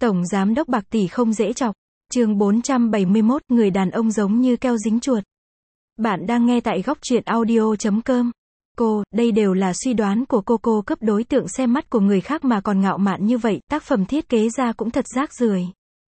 Tổng giám đốc bạc tỷ không dễ chọc. Chương 471, người đàn ông giống như keo dính chuột. Bạn đang nghe tại góc truyện audio.com. Đây đều là suy đoán của cô cấp đối tượng xem mắt của người khác mà còn ngạo mạn như vậy, tác phẩm thiết kế ra cũng thật rác rưởi.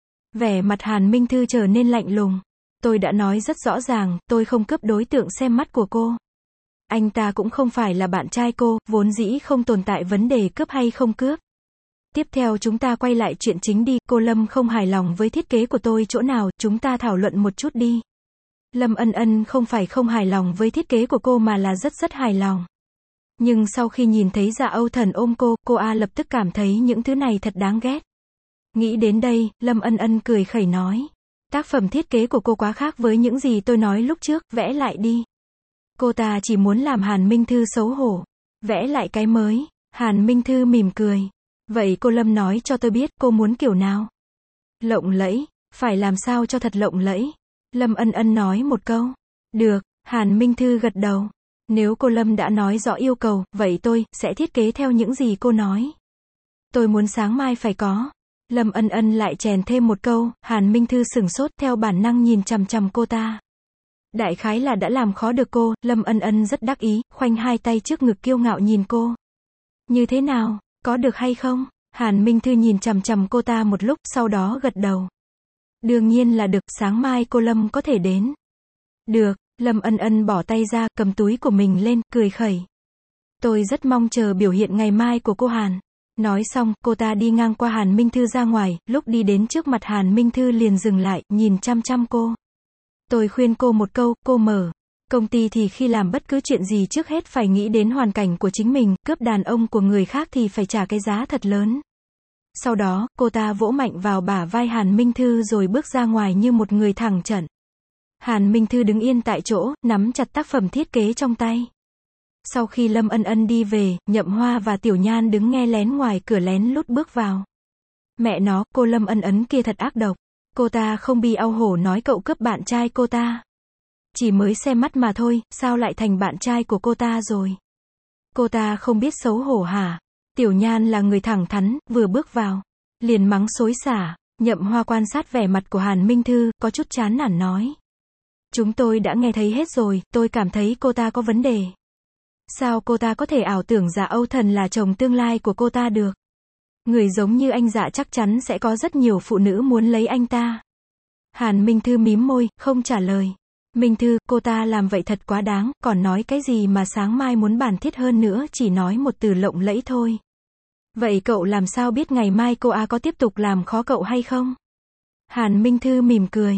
Vẻ mặt Hàn Minh Thư trở nên lạnh lùng. Tôi đã nói rất rõ ràng, tôi không cướp đối tượng xem mắt của cô. Anh ta cũng không phải là bạn trai cô, vốn dĩ không tồn tại vấn đề cướp hay không cướp. Tiếp theo chúng ta quay lại chuyện chính đi, cô Lâm không hài lòng với thiết kế của tôi chỗ nào, chúng ta thảo luận một chút đi. Lâm Ân Ân không phải không hài lòng với thiết kế của cô mà là rất hài lòng. Nhưng sau khi nhìn thấy Dạ Âu Thần ôm cô lập tức cảm thấy những thứ này thật đáng ghét. Nghĩ đến đây, Lâm Ân Ân cười khẩy nói. Tác phẩm thiết kế của cô quá khác với những gì tôi nói lúc trước, vẽ lại đi. Cô ta chỉ muốn làm Hàn Minh Thư xấu hổ. Vẽ lại cái mới. Hàn Minh Thư mỉm cười. Vậy cô Lâm nói cho tôi biết cô muốn kiểu nào? Lộng lẫy, phải làm sao cho thật lộng lẫy? Lâm Ân Ân nói một câu. Được, Hàn Minh Thư gật đầu. Nếu cô Lâm đã nói rõ yêu cầu, vậy tôi sẽ thiết kế theo những gì cô nói. Tôi muốn sáng mai phải có. Lâm Ân Ân lại chèn thêm một câu, Hàn Minh Thư sửng sốt theo bản năng nhìn chằm chằm cô ta. Đại khái là đã làm khó được cô, Lâm Ân Ân rất đắc ý, khoanh hai tay trước ngực kiêu ngạo nhìn cô. Như thế nào? Có được hay không? Hàn Minh Thư nhìn chằm chằm cô ta một lúc, sau đó gật đầu. Đương nhiên là được, sáng mai cô Lâm có thể đến. Được, Lâm Ân Ân bỏ tay ra, cầm túi của mình lên, cười khẩy. Tôi rất mong chờ biểu hiện ngày mai của cô Hàn. Nói xong, cô ta đi ngang qua Hàn Minh Thư ra ngoài, lúc đi đến trước mặt Hàn Minh Thư liền dừng lại, nhìn chăm chăm cô. Tôi khuyên cô một câu, cô mở công ty thì khi làm bất cứ chuyện gì trước hết phải nghĩ đến hoàn cảnh của chính mình, cướp đàn ông của người khác thì phải trả cái giá thật lớn. Sau đó, cô ta vỗ mạnh vào bả vai Hàn Minh Thư rồi bước ra ngoài như một người thẳng trận. Hàn Minh Thư đứng yên tại chỗ, nắm chặt tác phẩm thiết kế trong tay. Sau khi Lâm Ân Ân đi về, Nhậm Hoa và Tiểu Nhan đứng nghe lén ngoài cửa lén lút bước vào. Mẹ nó, cô Lâm Ân Ân kia thật ác độc. Cô ta không bi au hổ nói cậu cướp bạn trai cô ta. Chỉ mới xem mắt mà thôi, sao lại thành bạn trai của cô ta rồi? Cô ta không biết xấu hổ hả? Tiểu Nhan là người thẳng thắn, vừa bước vào, liền mắng xối xả. Nhậm Hoa quan sát vẻ mặt của Hàn Minh Thư, có chút chán nản nói. Chúng tôi đã nghe thấy hết rồi, tôi cảm thấy cô ta có vấn đề. Sao cô ta có thể ảo tưởng Dạ Âu Thần là chồng tương lai của cô ta được? Người giống như anh Dạ chắc chắn sẽ có rất nhiều phụ nữ muốn lấy anh ta. Hàn Minh Thư mím môi, không trả lời. Minh Thư, cô ta làm vậy thật quá đáng, còn nói cái gì mà sáng mai muốn bản thiết hơn nữa, chỉ nói một từ lộng lẫy thôi. Vậy cậu làm sao biết ngày mai cô có tiếp tục làm khó cậu hay không? Hàn Minh Thư mỉm cười.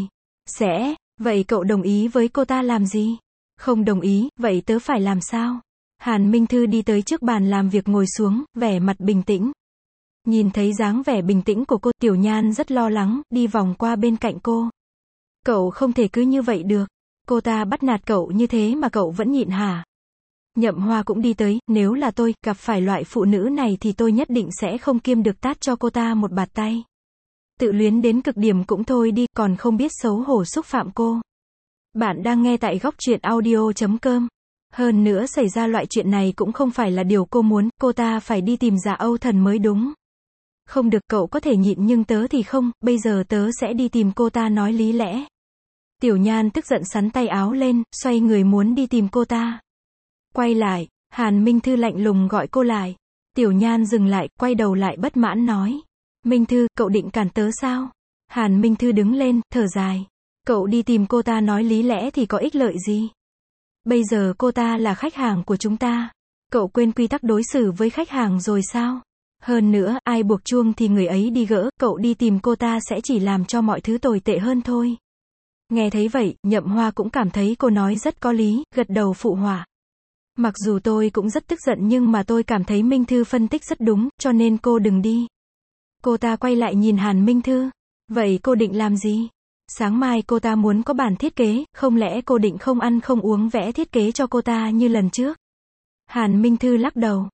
Vậy cậu đồng ý với cô ta làm gì? Không đồng ý, vậy tớ phải làm sao? Hàn Minh Thư đi tới trước bàn làm việc ngồi xuống, vẻ mặt bình tĩnh. Nhìn thấy dáng vẻ bình tĩnh của cô, Tiểu Nhan rất lo lắng, đi vòng qua bên cạnh cô. Cậu không thể cứ như vậy được. Cô ta bắt nạt cậu như thế mà cậu vẫn nhịn hả? Nhậm Hoa cũng đi tới, nếu là tôi, gặp phải loại phụ nữ này thì tôi nhất định sẽ không kiêm được tát cho cô ta một bạt tay. Tự luyến đến cực điểm cũng thôi đi, còn không biết xấu hổ xúc phạm cô. Bạn đang nghe tại góc truyện audio.com. Hơn nữa xảy ra loại chuyện này cũng không phải là điều cô muốn, cô ta phải đi tìm Dạ Âu Thần mới đúng. Không được, cậu có thể nhịn nhưng tớ thì không, bây giờ tớ sẽ đi tìm cô ta nói lý lẽ. Tiểu Nhan tức giận xắn tay áo lên, xoay người muốn đi tìm cô ta. Quay lại, Hàn Minh Thư lạnh lùng gọi cô lại. Tiểu Nhan dừng lại, quay đầu lại bất mãn nói. Minh Thư, cậu định cản tớ sao? Hàn Minh Thư đứng lên, thở dài. Cậu đi tìm cô ta nói lý lẽ thì có ích lợi gì? Bây giờ cô ta là khách hàng của chúng ta. Cậu quên quy tắc đối xử với khách hàng rồi sao? Hơn nữa, ai buộc chuông thì người ấy đi gỡ, cậu đi tìm cô ta sẽ chỉ làm cho mọi thứ tồi tệ hơn thôi. Nghe thấy vậy, Nhậm Hoa cũng cảm thấy cô nói rất có lý, gật đầu phụ họa. Mặc dù tôi cũng rất tức giận nhưng mà tôi cảm thấy Minh Thư phân tích rất đúng, cho nên cô đừng đi. Cô ta quay lại nhìn Hàn Minh Thư. Vậy cô định làm gì? Sáng mai cô ta muốn có bản thiết kế, không lẽ cô định không ăn không uống vẽ thiết kế cho cô ta như lần trước? Hàn Minh Thư lắc đầu.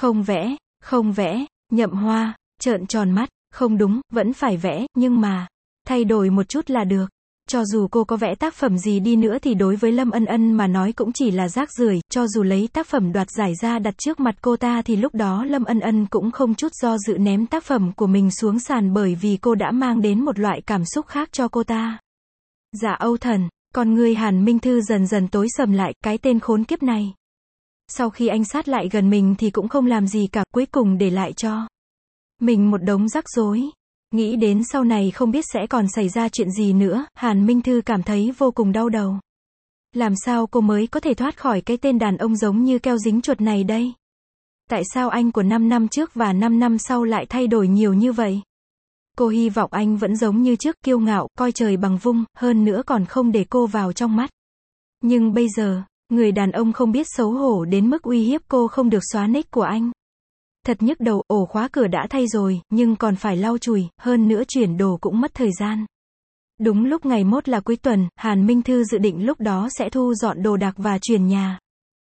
Không vẽ, Nhậm Hoa trợn tròn mắt, không đúng, vẫn phải vẽ, nhưng mà thay đổi một chút là được. Cho dù cô có vẽ tác phẩm gì đi nữa thì đối với Lâm Ân Ân mà nói cũng chỉ là rác rưởi, cho dù lấy tác phẩm đoạt giải ra đặt trước mặt cô ta thì lúc đó Lâm Ân Ân cũng không chút do dự ném tác phẩm của mình xuống sàn bởi vì cô đã mang đến một loại cảm xúc khác cho cô ta. Dạ Âu Thần, con người Hàn Minh Thư dần dần tối sầm lại, cái tên khốn kiếp này. Sau khi anh sát lại gần mình thì cũng không làm gì cả, cuối cùng để lại cho mình một đống rắc rối. Nghĩ đến sau này không biết sẽ còn xảy ra chuyện gì nữa, Hàn Minh Thư cảm thấy vô cùng đau đầu. Làm sao cô mới có thể thoát khỏi cái tên đàn ông giống như keo dính chuột này đây? Tại sao anh của 5 năm trước và 5 năm sau lại thay đổi nhiều như vậy? Cô hy vọng anh vẫn giống như trước, kiêu ngạo, coi trời bằng vung, hơn nữa còn không để cô vào trong mắt. Nhưng bây giờ, người đàn ông không biết xấu hổ đến mức uy hiếp cô không được xóa nick của anh. Thật nhức đầu, ổ khóa cửa đã thay rồi, nhưng còn phải lau chùi, hơn nữa chuyển đồ cũng mất thời gian. Đúng lúc ngày mốt là cuối tuần, Hàn Minh Thư dự định lúc đó sẽ thu dọn đồ đạc và chuyển nhà.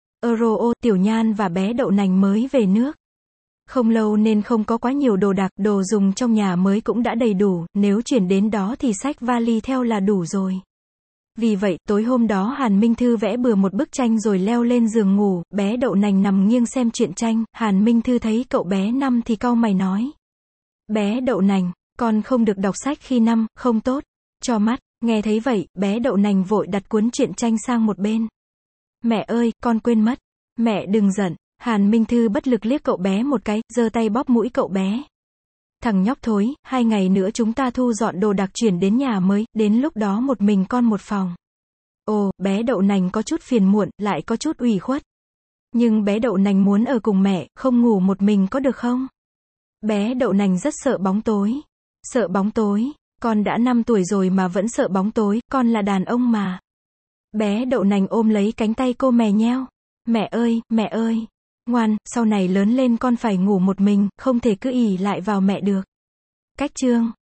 Tiểu Nhan và bé Đậu Nành mới về nước. Không lâu nên không có quá nhiều đồ đạc, đồ dùng trong nhà mới cũng đã đầy đủ, nếu chuyển đến đó thì xách vali theo là đủ rồi. Vì vậy, tối hôm đó Hàn Minh Thư vẽ bừa một bức tranh rồi leo lên giường ngủ, bé Đậu Nành nằm nghiêng xem truyện tranh, Hàn Minh Thư thấy cậu bé nằm thì cau mày nói. Bé Đậu Nành, con không được đọc sách khi nằm, không tốt cho mắt. Nghe thấy vậy, bé Đậu Nành vội đặt cuốn truyện tranh sang một bên. Mẹ ơi, con quên mất. Mẹ đừng giận. Hàn Minh Thư bất lực liếc cậu bé một cái, giơ tay bóp mũi cậu bé. Thằng nhóc thối, 2 ngày nữa chúng ta thu dọn đồ đạc chuyển đến nhà mới, đến lúc đó một mình con một phòng. Ồ, bé Đậu Nành có chút phiền muộn, lại có chút ủy khuất. Nhưng bé Đậu Nành muốn ở cùng mẹ, không ngủ một mình có được không? Bé Đậu Nành rất sợ bóng tối. Sợ bóng tối? Con đã 5 tuổi rồi mà vẫn sợ bóng tối, con là đàn ông mà. Bé Đậu Nành ôm lấy cánh tay cô mè nheo. Mẹ ơi. Ngoan, sau này lớn lên con phải ngủ một mình, không thể cứ ỷ lại vào mẹ được. Cách chương